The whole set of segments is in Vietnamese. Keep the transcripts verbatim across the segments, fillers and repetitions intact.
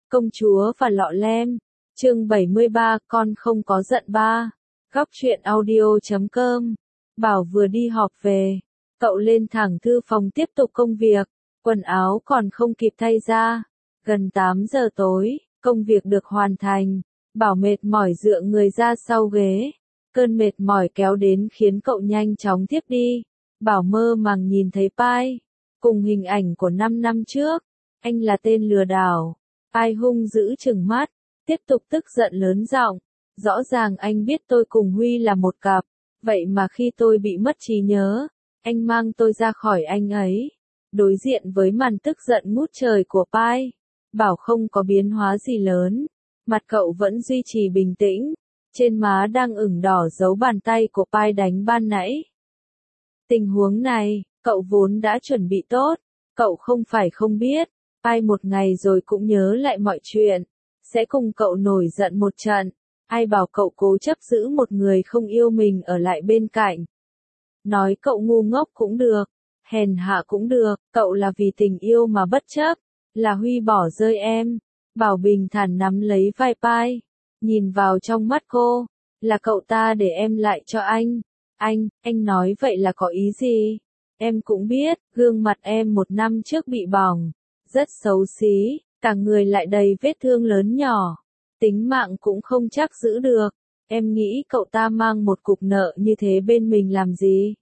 Công chúa và lọ lem. Chương bảy mươi ba, con không có giận ba. Góc truyện audio chấm com. Bảo vừa đi họp về, cậu lên thẳng thư phòng tiếp tục công việc, quần áo còn không kịp thay ra. Gần tám giờ tối, công việc được hoàn thành. Bảo mệt mỏi dựa người ra sau ghế. Cơn mệt mỏi kéo đến khiến cậu nhanh chóng thiếp đi. Bảo mơ màng nhìn thấy Pai, cùng hình ảnh của năm năm trước. Anh là tên lừa đảo. Pai hung dữ trừng mắt, tiếp tục tức giận lớn giọng. Rõ ràng anh biết tôi cùng Huy là một cặp, vậy mà khi tôi bị mất trí nhớ, anh mang tôi ra khỏi anh ấy. Đối diện với màn tức giận ngút trời của Pai, Bảo không có biến hóa gì lớn, mặt cậu vẫn duy trì bình tĩnh, trên má đang ửng đỏ dấu bàn tay của Pai đánh ban nãy. Tình huống này, cậu vốn đã chuẩn bị tốt, cậu không phải không biết, Pai một ngày rồi cũng nhớ lại mọi chuyện, sẽ cùng cậu nổi giận một trận. Ai bảo cậu cố chấp giữ một người không yêu mình ở lại bên cạnh. Nói cậu ngu ngốc cũng được, hèn hạ cũng được, cậu là vì tình yêu mà bất chấp, là Huy bỏ rơi em. Bảo bình thản nắm lấy vai Pai, nhìn vào trong mắt cô, là cậu ta để em lại cho anh. Anh, anh nói vậy là có ý gì? Em cũng biết, gương mặt em một năm trước bị bỏng, rất xấu xí, cả người lại đầy vết thương lớn nhỏ. Tính mạng cũng không chắc giữ được. Em nghĩ cậu ta mang một cục nợ như thế bên mình làm gì?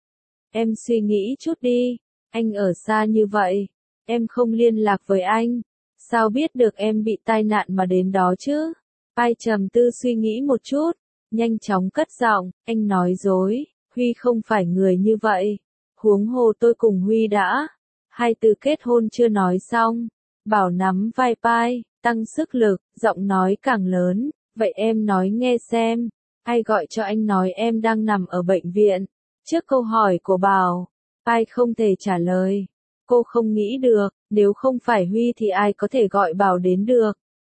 Em suy nghĩ chút đi. Anh ở xa như vậy, em không liên lạc với anh, sao biết được em bị tai nạn mà đến đó chứ? Pai trầm tư suy nghĩ một chút, nhanh chóng cất giọng. Anh nói dối, Huy không phải người như vậy. Huống hồ tôi cùng Huy đã hai từ kết hôn chưa nói xong. Bảo nắm vai Pai, tăng sức lực, giọng nói càng lớn. Vậy em nói nghe xem, ai gọi cho anh nói em đang nằm ở bệnh viện? Trước câu hỏi của Bảo, Pai không thể trả lời. Cô không nghĩ được, nếu không phải Huy thì ai có thể gọi Bảo đến được.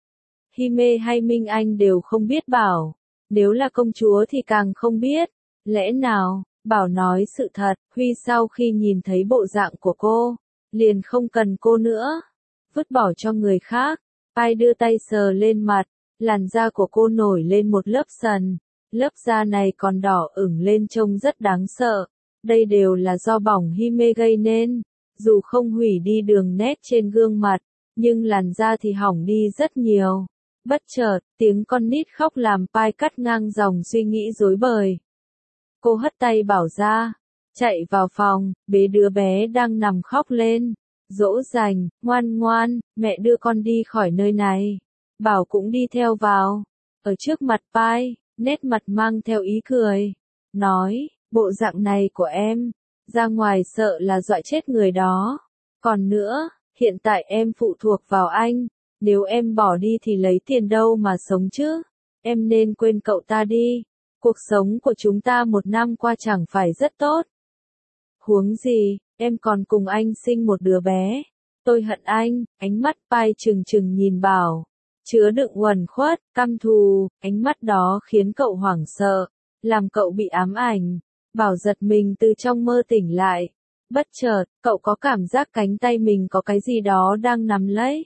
Hime hay Minh Anh đều không biết Bảo, nếu là công chúa thì càng không biết. Lẽ nào, Bảo nói sự thật, Huy sau khi nhìn thấy bộ dạng của cô, liền không cần cô nữa, vứt bỏ cho người khác. Pai đưa tay sờ lên mặt, làn da của cô nổi lên một lớp sần, lớp da này còn đỏ ửng lên trông rất đáng sợ. Đây đều là do bỏng Hime gây nên, dù không hủy đi đường nét trên gương mặt, nhưng làn da thì hỏng đi rất nhiều. Bất chợt, tiếng con nít khóc làm Pai cắt ngang dòng suy nghĩ rối bời. Cô hất tay Bảo ra, chạy vào phòng, bế đứa bé đang nằm khóc lên. Dỗ dành, ngoan ngoan, mẹ đưa con đi khỏi nơi này. Bảo cũng đi theo vào. Ở trước mặt Pai, nét mặt mang theo ý cười. Nói, bộ dạng này của em, ra ngoài sợ là dọa chết người đó. Còn nữa, hiện tại em phụ thuộc vào anh. Nếu em bỏ đi thì lấy tiền đâu mà sống chứ? Em nên quên cậu ta đi. Cuộc sống của chúng ta một năm qua chẳng phải rất tốt. Huống gì, em còn cùng anh sinh một đứa bé. Tôi hận anh. Ánh mắt Pai trừng trừng nhìn Bảo, chứa đựng uẩn khuất, căm thù. Ánh mắt đó khiến cậu hoảng sợ, làm cậu bị ám ảnh. Bảo giật mình từ trong mơ tỉnh lại. Bất chợt, cậu có cảm giác cánh tay mình có cái gì đó đang nắm lấy.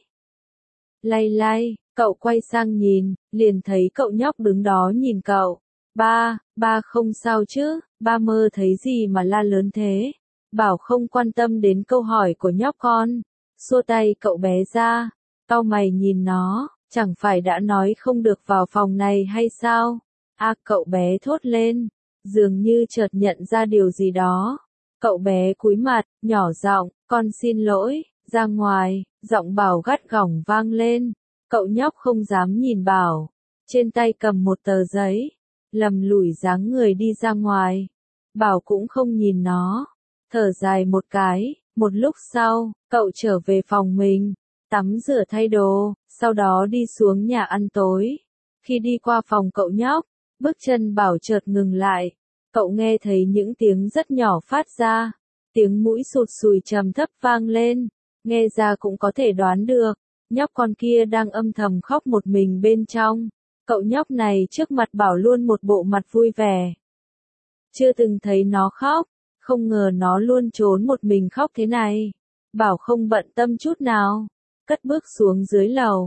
Lay lay, cậu quay sang nhìn, liền thấy cậu nhóc đứng đó nhìn cậu. Ba, ba không sao chứ? Ba mơ thấy gì mà la lớn thế? Bảo không quan tâm đến câu hỏi của nhóc con, xua tay cậu bé ra, cau mày nhìn nó, chẳng phải đã nói không được vào phòng này hay sao? À, cậu bé thốt lên, dường như chợt nhận ra điều gì đó. Cậu bé cúi mặt, nhỏ giọng, con xin lỗi, ra ngoài. Giọng Bảo gắt gỏng vang lên. Cậu nhóc không dám nhìn Bảo, trên tay cầm một tờ giấy, lầm lủi dáng người đi ra ngoài. Bảo cũng không nhìn nó, thở dài một cái. Một lúc sau, cậu trở về phòng mình, tắm rửa thay đồ, sau đó đi xuống nhà ăn tối. Khi đi qua phòng cậu nhóc, bước chân Bảo chợt ngừng lại. Cậu nghe thấy những tiếng rất nhỏ phát ra, tiếng mũi sụt sùi trầm thấp vang lên. Nghe ra cũng có thể đoán được, nhóc con kia đang âm thầm khóc một mình bên trong. Cậu nhóc này trước mặt Bảo luôn một bộ mặt vui vẻ. Chưa từng thấy nó khóc, không ngờ nó luôn trốn một mình khóc thế này. Bảo không bận tâm chút nào, cất bước xuống dưới lầu,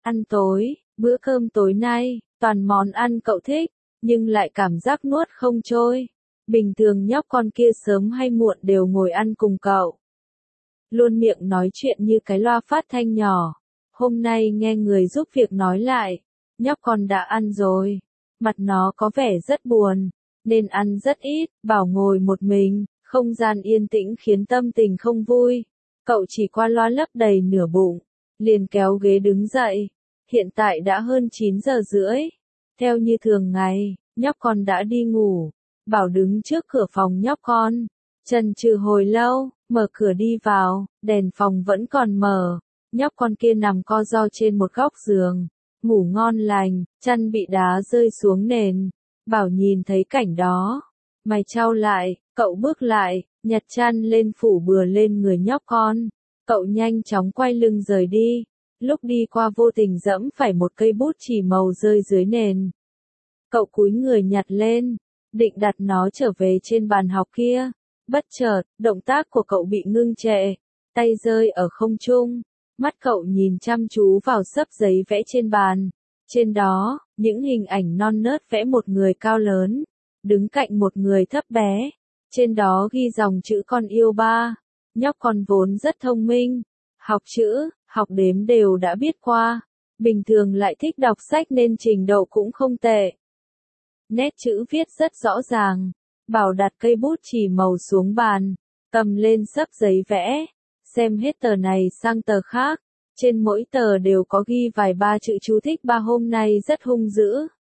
Ăn tối, bữa cơm tối nay, toàn món ăn cậu thích, nhưng lại cảm giác nuốt không trôi. Bình thường nhóc con kia sớm hay muộn đều ngồi ăn cùng cậu. Luôn miệng nói chuyện như cái loa phát thanh nhỏ. Hôm nay nghe người giúp việc nói lại, nhóc con đã ăn rồi. Mặt nó có vẻ rất buồn, nên ăn rất ít, bảo ngồi một mình, không gian yên tĩnh khiến tâm tình không vui. Cậu chỉ qua loa lấp đầy nửa bụng, liền kéo ghế đứng dậy. Hiện tại đã hơn chín giờ rưỡi. Theo như thường ngày, nhóc con đã đi ngủ. Bảo đứng trước cửa phòng nhóc con. Chần chừ hồi lâu, mở cửa đi vào, đèn phòng vẫn còn mở. Nhóc con kia nằm co ro trên một góc giường. Ngủ ngon lành, chăn bị đá rơi xuống nền. Bảo nhìn thấy cảnh đó. Mày chau lại, cậu bước lại, nhặt chăn lên phủ bừa lên người nhóc con. Cậu nhanh chóng quay lưng rời đi. Lúc đi qua vô tình dẫm phải một cây bút chì màu rơi dưới nền. Cậu cúi người nhặt lên, định đặt nó trở về trên bàn học kia. Bất chợt, động tác của cậu bị ngưng trệ, tay rơi ở không trung. Mắt cậu nhìn chăm chú vào xấp giấy vẽ trên bàn. Trên đó, những hình ảnh non nớt vẽ một người cao lớn, đứng cạnh một người thấp bé. Trên đó ghi dòng chữ con yêu ba. Nhóc con vốn rất thông minh, học chữ, học đếm đều đã biết qua. Bình thường lại thích đọc sách nên trình độ cũng không tệ. Nét chữ viết rất rõ ràng. Bảo đặt cây bút chì màu xuống bàn, cầm lên xấp giấy vẽ, xem hết tờ này sang tờ khác. Trên mỗi tờ đều có ghi vài ba chữ chú thích ba hôm nay rất hung dữ.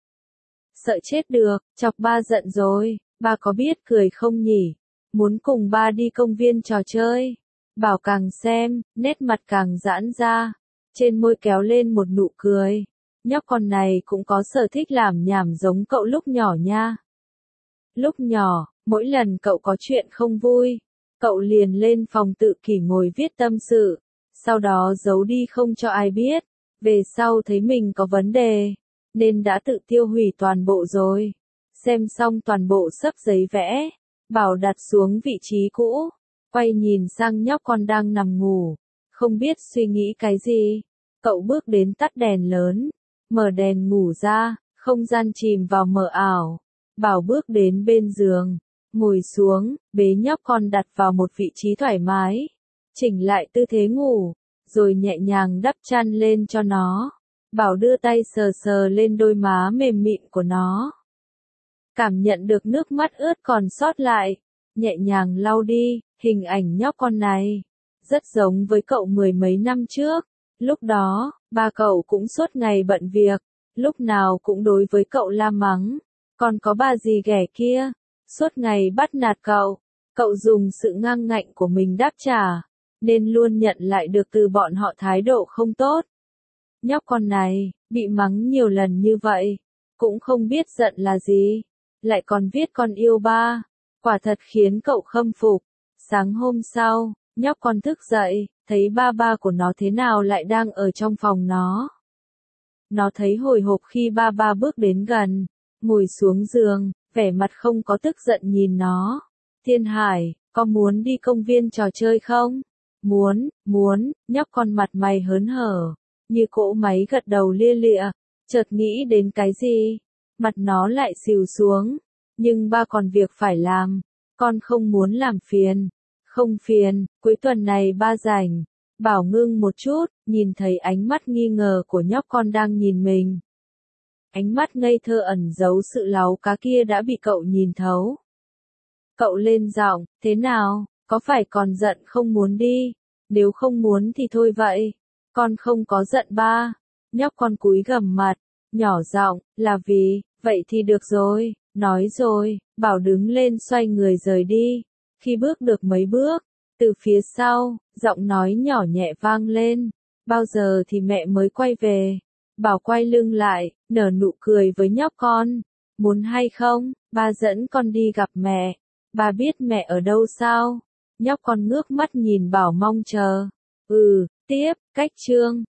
Sợ chết được, chọc ba giận rồi, ba có biết cười không nhỉ? Muốn cùng ba đi công viên trò chơi. Bảo càng xem, nét mặt càng giãn ra, trên môi kéo lên một nụ cười. Nhóc con này cũng có sở thích làm nhảm giống cậu lúc nhỏ nha. Lúc nhỏ, mỗi lần cậu có chuyện không vui, cậu liền lên phòng tự kỷ ngồi viết tâm sự, sau đó giấu đi không cho ai biết. Về sau thấy mình có vấn đề, nên đã tự tiêu hủy toàn bộ rồi. Xem xong toàn bộ xấp giấy vẽ, Bảo đặt xuống vị trí cũ, quay nhìn sang nhóc con đang nằm ngủ, không biết suy nghĩ cái gì. Cậu bước đến tắt đèn lớn, mở đèn ngủ ra, không gian chìm vào mờ ảo. Bảo bước đến bên giường, ngồi xuống, bế nhóc con đặt vào một vị trí thoải mái, chỉnh lại tư thế ngủ, rồi nhẹ nhàng đắp chăn lên cho nó. Bảo đưa tay sờ sờ lên đôi má mềm mịn của nó. Cảm nhận được nước mắt ướt còn sót lại, nhẹ nhàng lau đi. Hình ảnh nhóc con này rất giống với cậu mười mấy năm trước. Lúc đó, ba cậu cũng suốt ngày bận việc, lúc nào cũng đối với cậu la mắng. Còn có bà dì ghẻ kia, suốt ngày bắt nạt cậu. Cậu dùng sự ngang ngạnh của mình đáp trả, nên luôn nhận lại được từ bọn họ thái độ không tốt. Nhóc con này, bị mắng nhiều lần như vậy, cũng không biết giận là gì, lại còn viết con yêu ba. Quả thật khiến cậu khâm phục. Sáng hôm sau, nhóc con thức dậy, thấy ba ba của nó thế nào lại đang ở trong phòng nó. Nó thấy hồi hộp khi ba ba bước đến gần, ngồi xuống giường, vẻ mặt không có tức giận nhìn nó. Thiên Hải, có muốn đi công viên trò chơi không? Muốn, muốn, nhóc con mặt mày hớn hở, như cỗ máy gật đầu lia lịa, chợt nghĩ đến cái gì, mặt nó lại xìu xuống. Nhưng ba còn việc phải làm, con không muốn làm phiền. Không phiền, cuối tuần này ba rảnh. Bảo ngưng một chút, nhìn thấy ánh mắt nghi ngờ của nhóc con đang nhìn mình. Ánh mắt ngây thơ ẩn giấu sự láu cá kia đã bị cậu nhìn thấu. Cậu lên giọng, thế nào, có phải còn giận không muốn đi? Nếu không muốn thì thôi vậy. Con không có giận ba. Nhóc con cúi gằm mặt, nhỏ giọng, là vì, vậy thì được rồi, nói rồi. Bảo đứng lên xoay người rời đi. Khi bước được mấy bước, từ phía sau, giọng nói nhỏ nhẹ vang lên. Bao giờ thì mẹ mới quay về? Bảo quay lưng lại, nở nụ cười với nhóc con. Muốn hay không, ba dẫn con đi gặp mẹ. Ba biết mẹ ở đâu sao? Nhóc con ngước mắt nhìn Bảo mong chờ. Ừ, tiếp, cách chương.